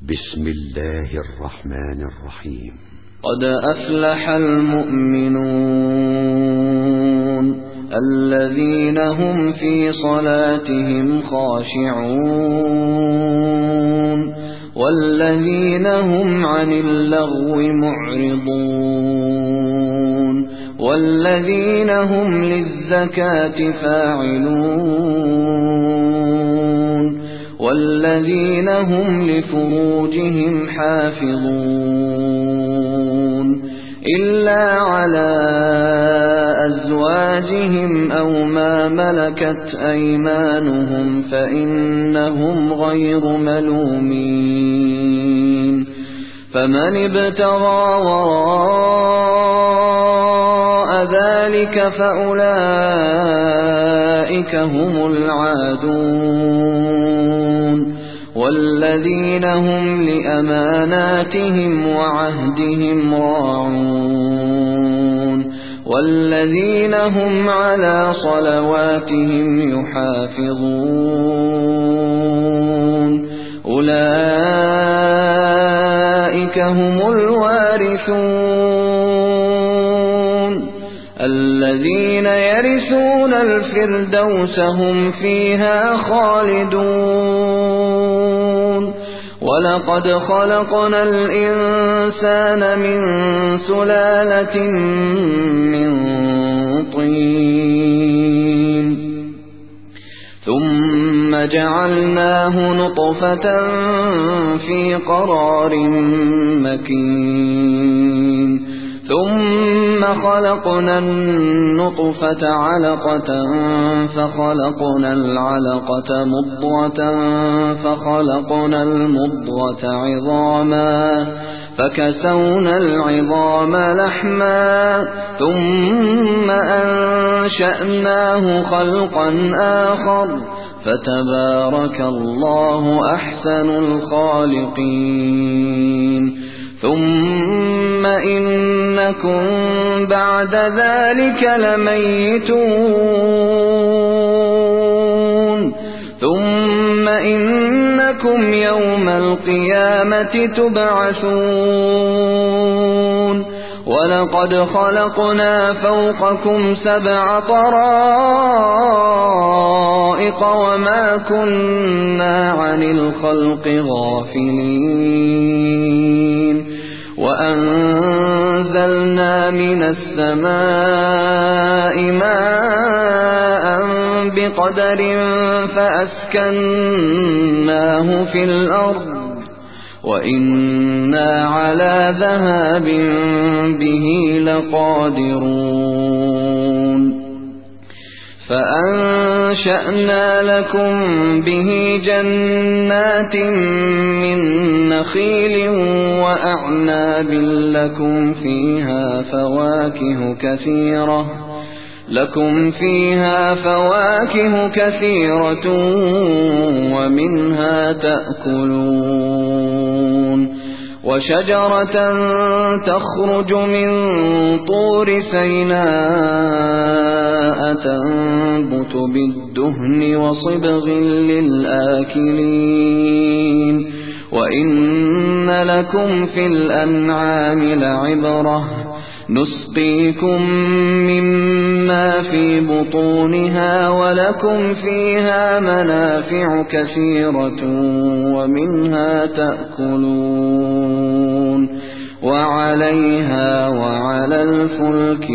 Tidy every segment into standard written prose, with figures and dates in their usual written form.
بسم الله الرحمن الرحيم. قد أفلح المؤمنون الذين هم في صلاتهم خاشعون والذين هم عن اللغو معرضون والذين هم للزكاة فاعلون والذين هم لفروجهم حافظون إلا على أزواجهم أو ما ملكت أيمانهم فإنهم غير ملومين. فمن ابتغى وراء ذلك فأولئك هم العادون والذين هم لأماناتهم وعهدهم راعون والذين هم على صلواتهم يحافظون أولئك هم الوارثون الذين يرثون الفردوس هم فيها خالدون. ولقد خلقنا الإنسان من سلالة من طين ثم جعلناه نطفة في قرار مكين ثم خلقنا النطفة علقة فخلقنا العلقة مضغة فخلقنا المضغة عظاما فكسونا العظام لحما ثم أنشأناه خلقا آخر فتبارك الله أحسن الخالقين. ثم إنكم بعد ذلك لميتون ثم إنكم يوم القيامة تبعثون. ولقد خلقنا فوقكم 7 طرائق وما كنا عن الخلق غافلين وأنزلنا من السماء ماء بقدر فأسكناه في الأرض وإنا على ذهاب به لقادرون. فأنشأنا لكم به جنات من نخيل وأعناب لكم فيها فواكه كثيرة ومنها تأكلون. وشجرة تخرج من طور سيناء تنبت بالدهن وصبغ للآكلين وإن لكم في الأنعام لعبرة نسقيكم مما في بطونها ولكم فيها منافع كثيرة ومنها تأكلون وعليها وعلى الفلك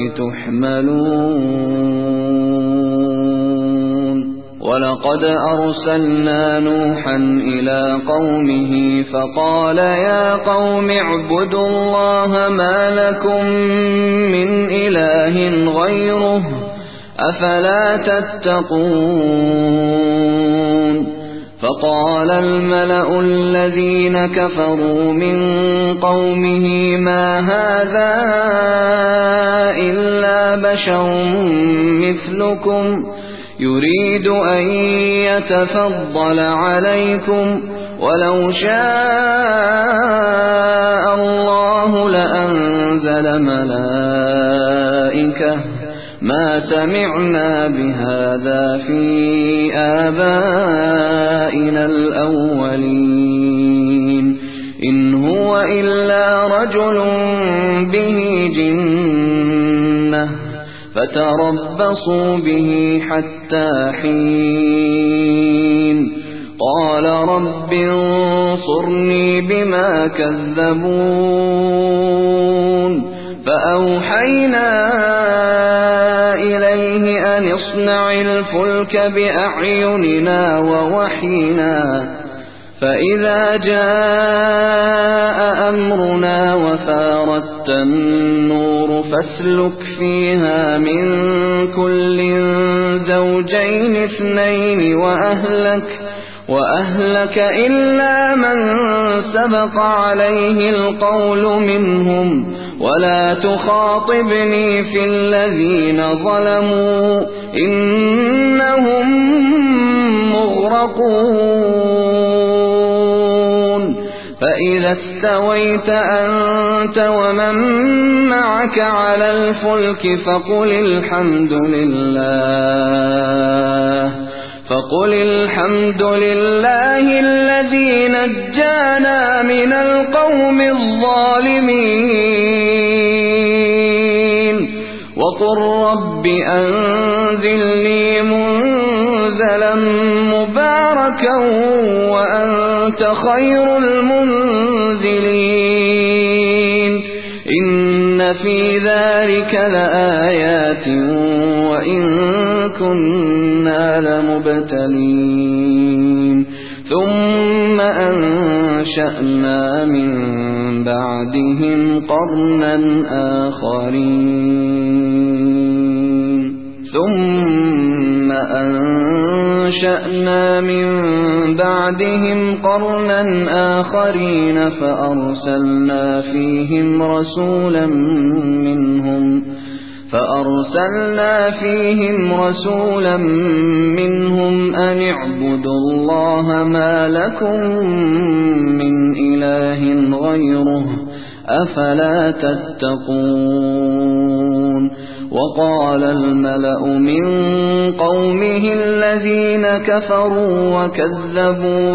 تحملون. ولقد أرسلنا نوحا إلى قومه فقال يا قوم اعبدوا الله ما لكم من إله غيره أفلا تتقون. فقال الملأ الذين كفروا من قومه ما هذا إلا بشر مثلكم يريد أن يتفضل عليكم ولو شاء الله لأنزل ملائكة ما سمعنا بهذا في آبائنا الأولين هو إلا رجل به جنة فتربصوا به حتى حين قال رب انصرني بما كذبون فأوحينا إليه أن اصنع الفلك بأعيننا ووحينا فإذا جاء أمرنا وفارت النور فاسلك فيها من كل زوجين اثنين وأهلك إلا من سبق عليه القول منهم ولا تخاطبني في الذين ظلموا إنهم مغرقون فإذا استويت أنت ومن معك على الفلك فقل الحمد لله الذي نجانا من القوم الظالمين وقل رب أنزلني منزلا مباركا وأنت خير المنزلين إن في ذلك لآيات وإن كنا لمبتلين ثم أنشأنا من بعدهم قرنا آخرين فأرسلنا فيهم رسولا منهم أن اعبدوا الله ما لكم من إله غيره أفلا تتقون وقال الملأ من قومه الذين كفروا وكذبوا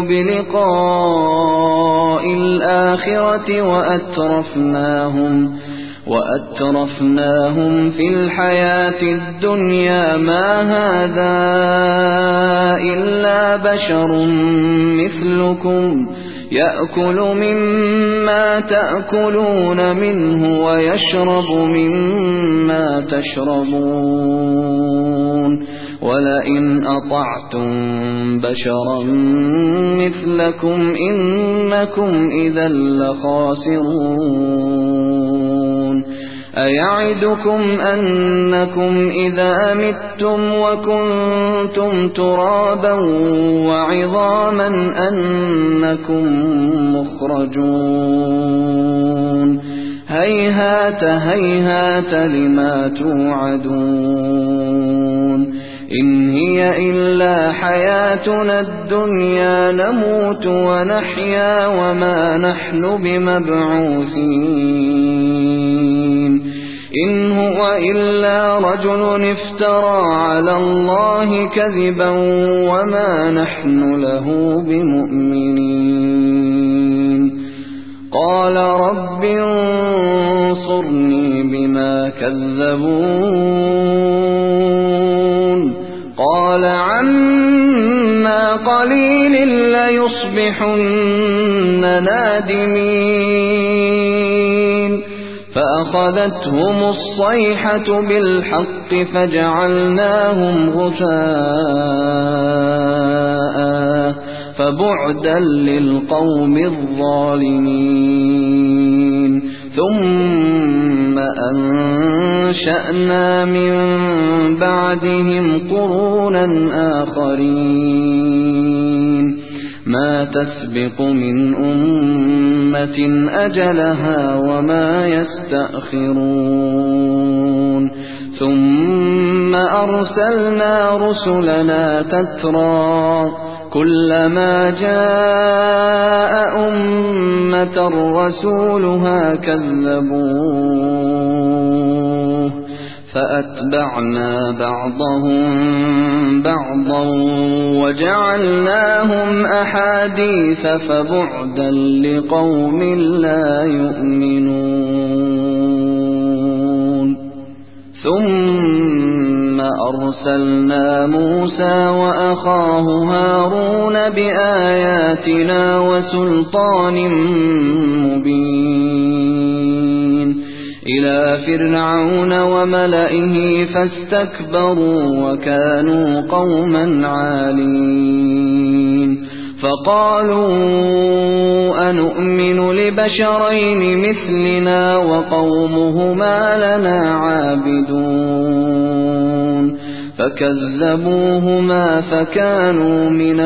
بلقاء الآخرة وأترفناهم في الحياة الدنيا ما هذا إلا بشر مثلكم يأكل مما تأكلون منه ويشرب مما تشربون ولئن أطعتم بشرا مثلكم إنكم إذا لخاسرون أيعدكم أنكم إذا متم وكنتم ترابا وعظاما أنكم مخرجون هيهات هيهات لما توعدون إن هي إلا حياتنا الدنيا نموت ونحيا وما نحن بمبعوثين إن هو إلا رجل افترى على الله كذبا وما نحن له بمؤمنين قال رب انصرني بما كذبون قال عما قليل ليصبحن نادمين فأخذتهم الصيحة بالحق فجعلناهم غثاء فبعدا للقوم الظالمين ثم أنشأنا من بعدهم قرونا آخرين ما تسبق من أمة أجلها وما يستأخرون ثم أرسلنا رسلنا تترى كلما جاء أمة رسولها كذبوه فأتبعنا بعضهم بعضا وجعلناهم أحاديث فبعدا لقوم لا يؤمنون ثم أرسلنا موسى وأخاه هارون بآياتنا وسلطان مبين إلى فرعون وملئه فاستكبروا وكانوا قوما عالين فقالوا أنؤمن لبشرين مثلنا وقومهما لنا عابدون فكذبوهما فكانوا من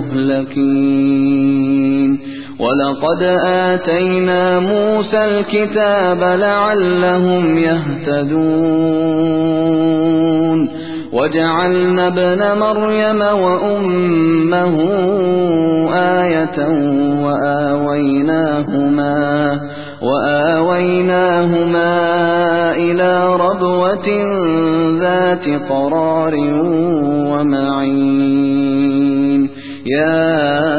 المهلكين ولقد آتينا موسى الكتاب لعلهم يهتدون وجعلنا ابن مريم وأمه آية وآويناهما إلى ربوة ذات قرار ومعين يا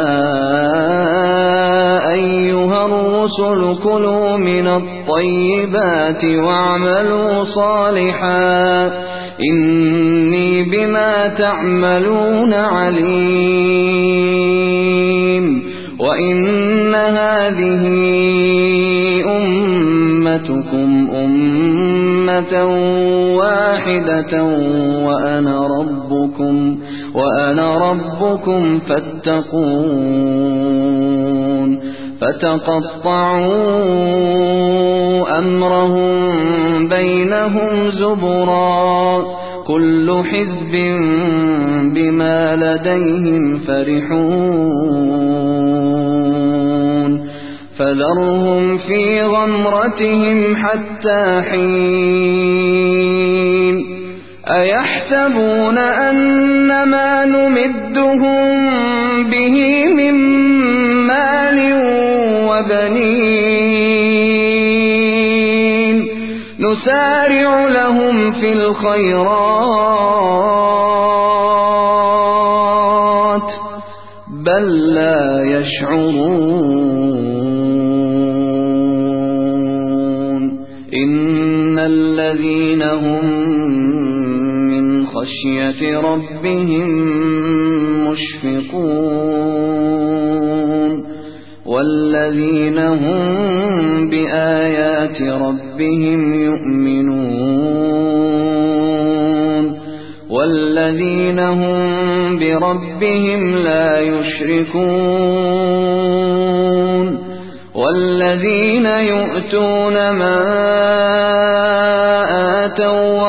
أيها الرسل كلوا من الطيبات واعملوا صالحا إني بما تعملون عليم وإن هذه أمتكم أمة واحدة وأنا ربكم فاتقون فتقطعوا أمرهم بينهم زبرا كل حزب بما لديهم فرحون فذرهم في غمرتهم حتى حين أيحسبون أن ما نمدهم به من مال وبنين نسارع لهم في الخيرات بل لا يشعرون إن الذين هم من خشية ربهم مشفقون والذين هم بآيات ربهم يؤمنون والذين هم بربهم لا يشركون والذين يؤتون ما آتوا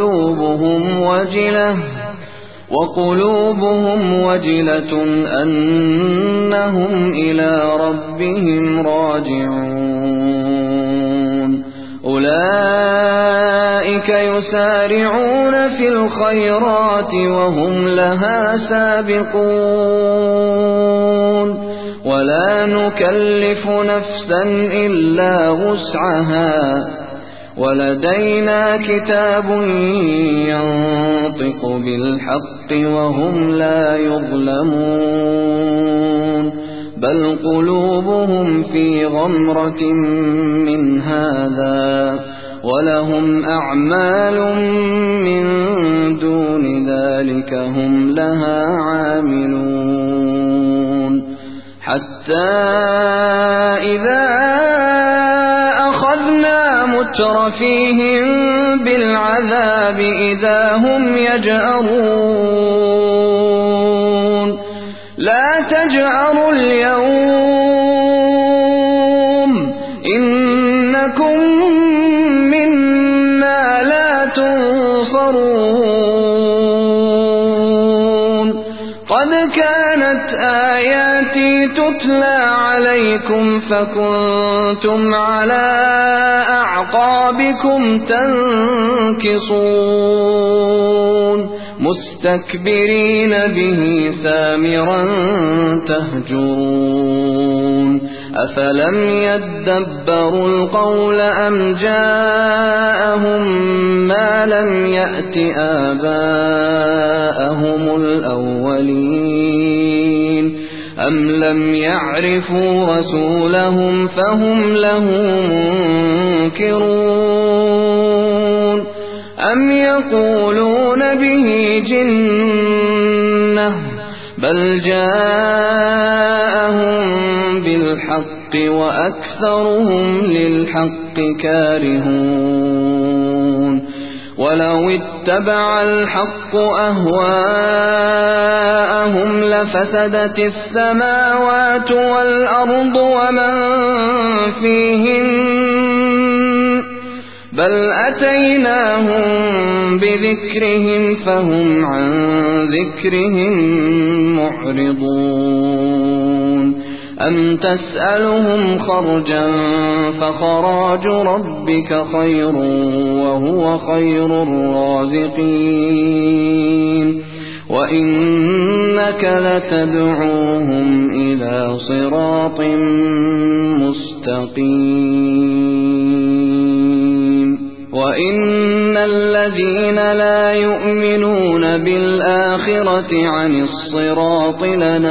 وقلوبهم وجلة أنهم إلى ربهم راجعون أولئك يسارعون في الخيرات وهم لها سابقون ولا نكلف نفسا إلا وسعها ولدينا كتاب ينطق بالحق وهم لا يظلمون بل قلوبهم في غمرة من هذا ولهم أعمال من دون ذلك هم لها عاملون حتى إذا أخذنا مترفيهم بالعذاب إذا هم يجأرون لا تجأروا اليوم إنكم منا لا تنصرون قد كانت آياتي تتلى عليكم فكنتم على أعقابكم تنكصون مستكبرين به سامرا تهجرون أفلم يدبروا القول أم جاءهم ما لم يأت آباءهم الأولين أم لم يعرفوا رسولهم فهم له منكرون أم يقولون به جنة بل جاءهم بالحق وأكثرهم للحق كارهون ولو اتبع الحق أهواءهم لفسدت السماوات والأرض ومن فيهن بل أتيناهم بذكرهم فهم عن ذكرهم معرضون أم تسألهم خرجا فخراج ربك خير وهو خير الرازقين وإنك لتدعوهم إلى صراط مستقيم وإن الذين لا يؤمنون بالآخرة عن الصراط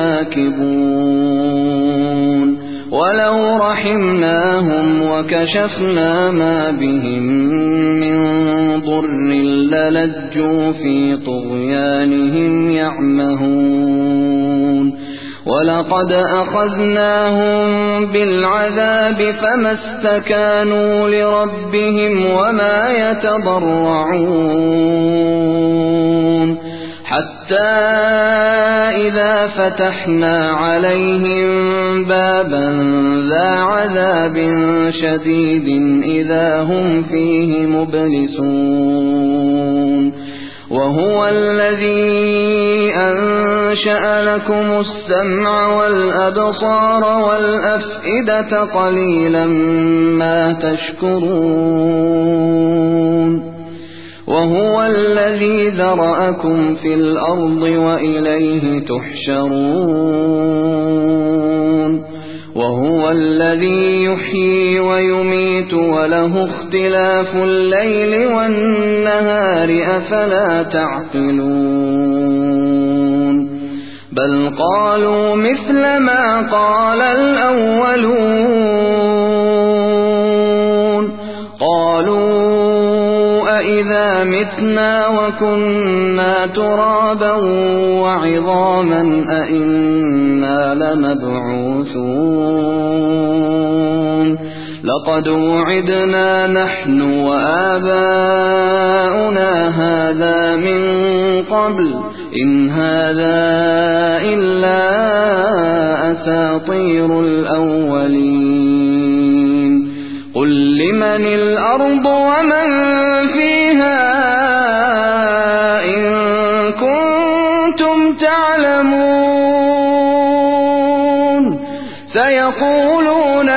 لناكبون ولو رحمناهم وكشفنا ما بهم من ضر للجوا في طغيانهم يعمهون ولقد أخذناهم بالعذاب فما استكانوا لربهم وما يتضرعون حتى إذا فتحنا عليهم بابا ذا عذاب شديد إذا هم فيه مبلسون وهو الذي أنشأ لكم السمع والأبصار والأفئدة قليلا ما تشكرون وهو الذي ذرأكم في الأرض وإليه تحشرون وهو الذي يحيي ويميت وله اختلاف الليل والنهار أفلا تعقلون بل قالوا مثل ما قال الأولون قالوا أإذا متنا وكنا ترابا وعظاما أإنا لمبعوثون لقد وعدنا نحن وآباؤنا هذا من قبل إن هذا إلا أساطير الأولين قل لمن الأرض ومن فيها إن كنتم تعلمون سيقولون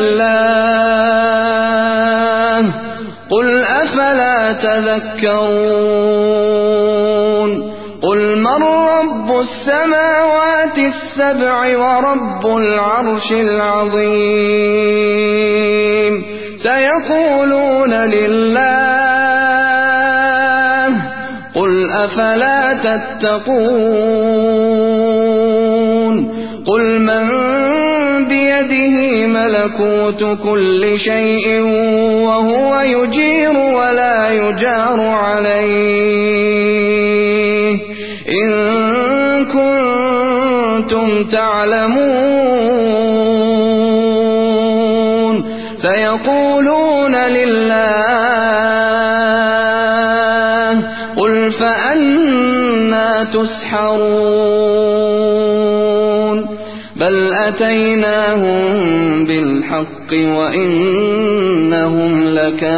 لله قل أفلا تذكرون قل من رب السماوات السبع ورب العرش العظيم سيقولون لله قل أفلا تتقون قل من بيده ملكوت كل شيء وهو يجير ولا يجار عليه إن كنتم تعلمون سيقولون لله قل فأنا تسحرون بل أتيناهم بالحق وإنهم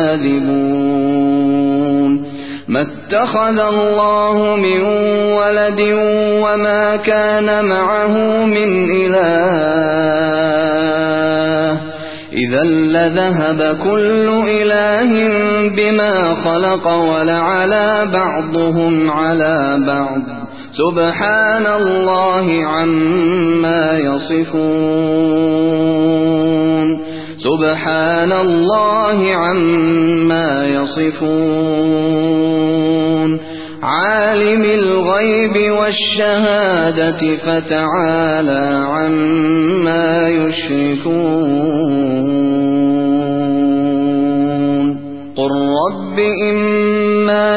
لكاذبون ما اتخذ الله من ولد وما كان معه من إله إذا لذهب كل إله بما خلق ولعلى بعضهم على بعض سبحان الله عما يصفون سبحان الله عما يصفون عالم الغيب والشهادة فتعالى عما يشركون قل رب إما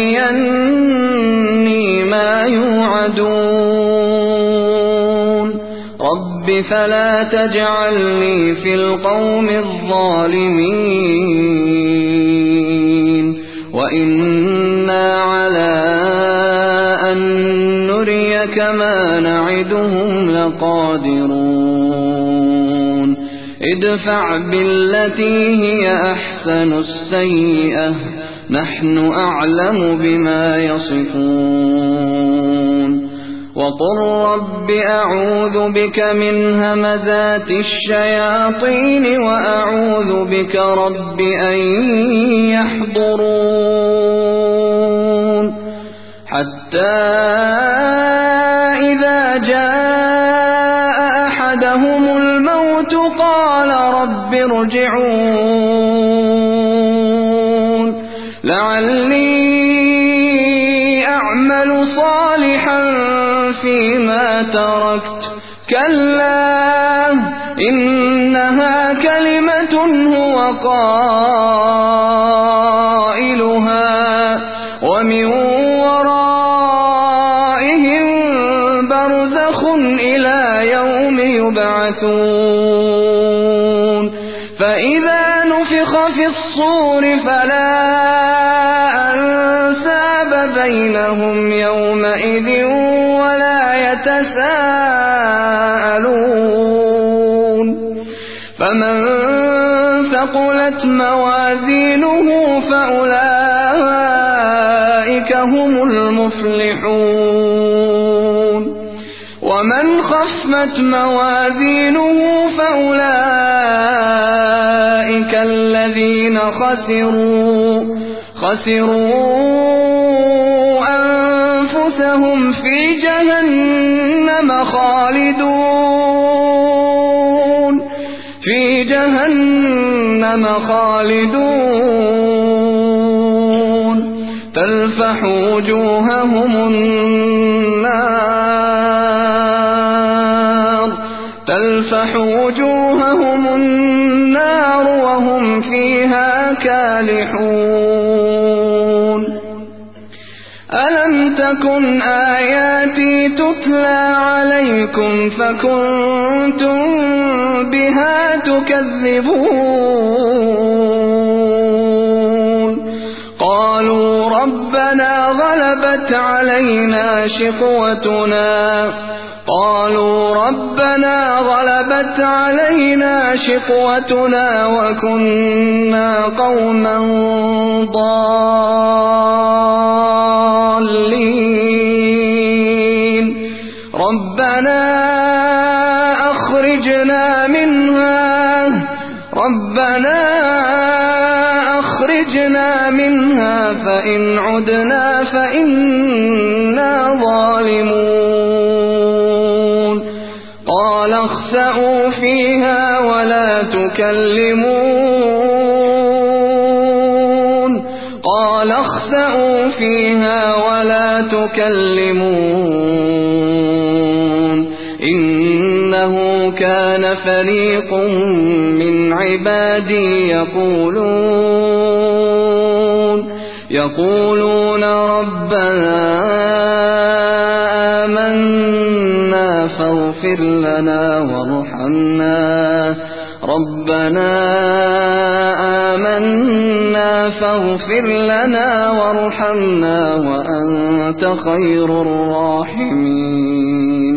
تريني ما يوعدون رب فلا تجعلني في القوم الظالمين وإنا على أن نريك ما نعدهم لقادرون ادفع بالتي هي أحسن السيئة نحن أعلم بما يصفون وقل رب أعوذ بك من همزات الشياطين وأعوذ بك رب أن يحضرون حتى إذا جاء أحدهم الموت قال رب ارجعون لعلي أعمل صالحا فيما تركت كلا إنها كلمة هو قائلها ومن ورائهم برزخ إلى يوم يبعثون فإذا نفخ في الصور فلا أنساب بينهم يومئذ يتساءلون فمن ثقلت موازينه فأولئك هم المفلحون ومن خفت موازينه فأولئك الذين خسروا أنفسهم في جهنم خالدون تلفح وجوههم النار وهم فيها كالحون ألم تكن آياتي تتلى عليكم فكنتم بها تكذبون قالوا ربنا غلبت علينا شقوتنا وكنا قوما ضالين ربنا أخرجنا منها فإن عدنا فإنا ظالمون قال اخسئوا فيها ولا تكلمون إنه كان فريق من عبادي يقولون ربنا آمنا فاغفر لنا وارحمنا وأنت خير الراحمين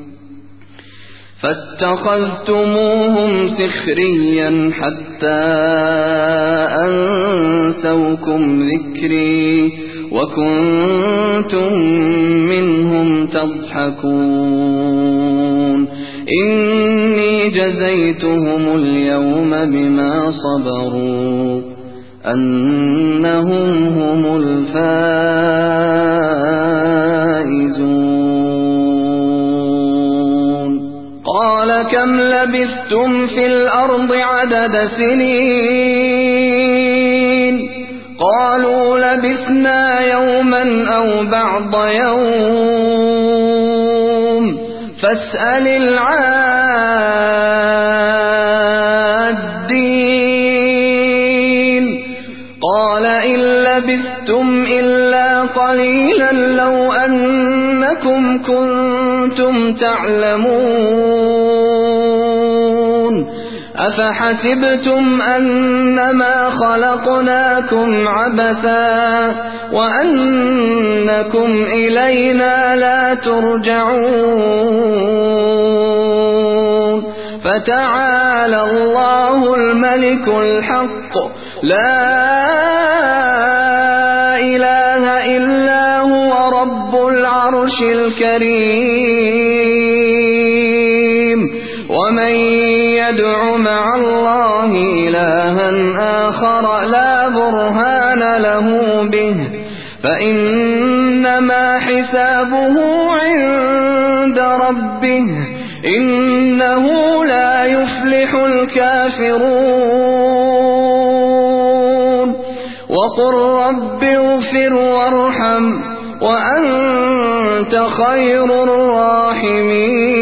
فاتخذتموهم سخريا حتى أنسوكم ذكري وكنتم منهم تضحكون إني جزيتهم اليوم بما صبروا أنهم هم الفائزون. قال كم لبثتم في الأرض عدد سنين قالوا لبثنا يوما أو بعض يوم فاسأل العادين قال إن لبثتم إلا قليلا لو أنكم كنتم تعلمون أفحسبتم أنما خلقناكم عبثا وأنكم إلينا لا ترجعون فتعالى الله الملك الحق لا إله إلا هو رب العرش الكريم ومن يدع مع الله إلها آخر لا برهان له به فإنما حسابه عند ربه إنه لا يفلح الكافرون وقل رب اغفر وارحم وأنت خير الراحمين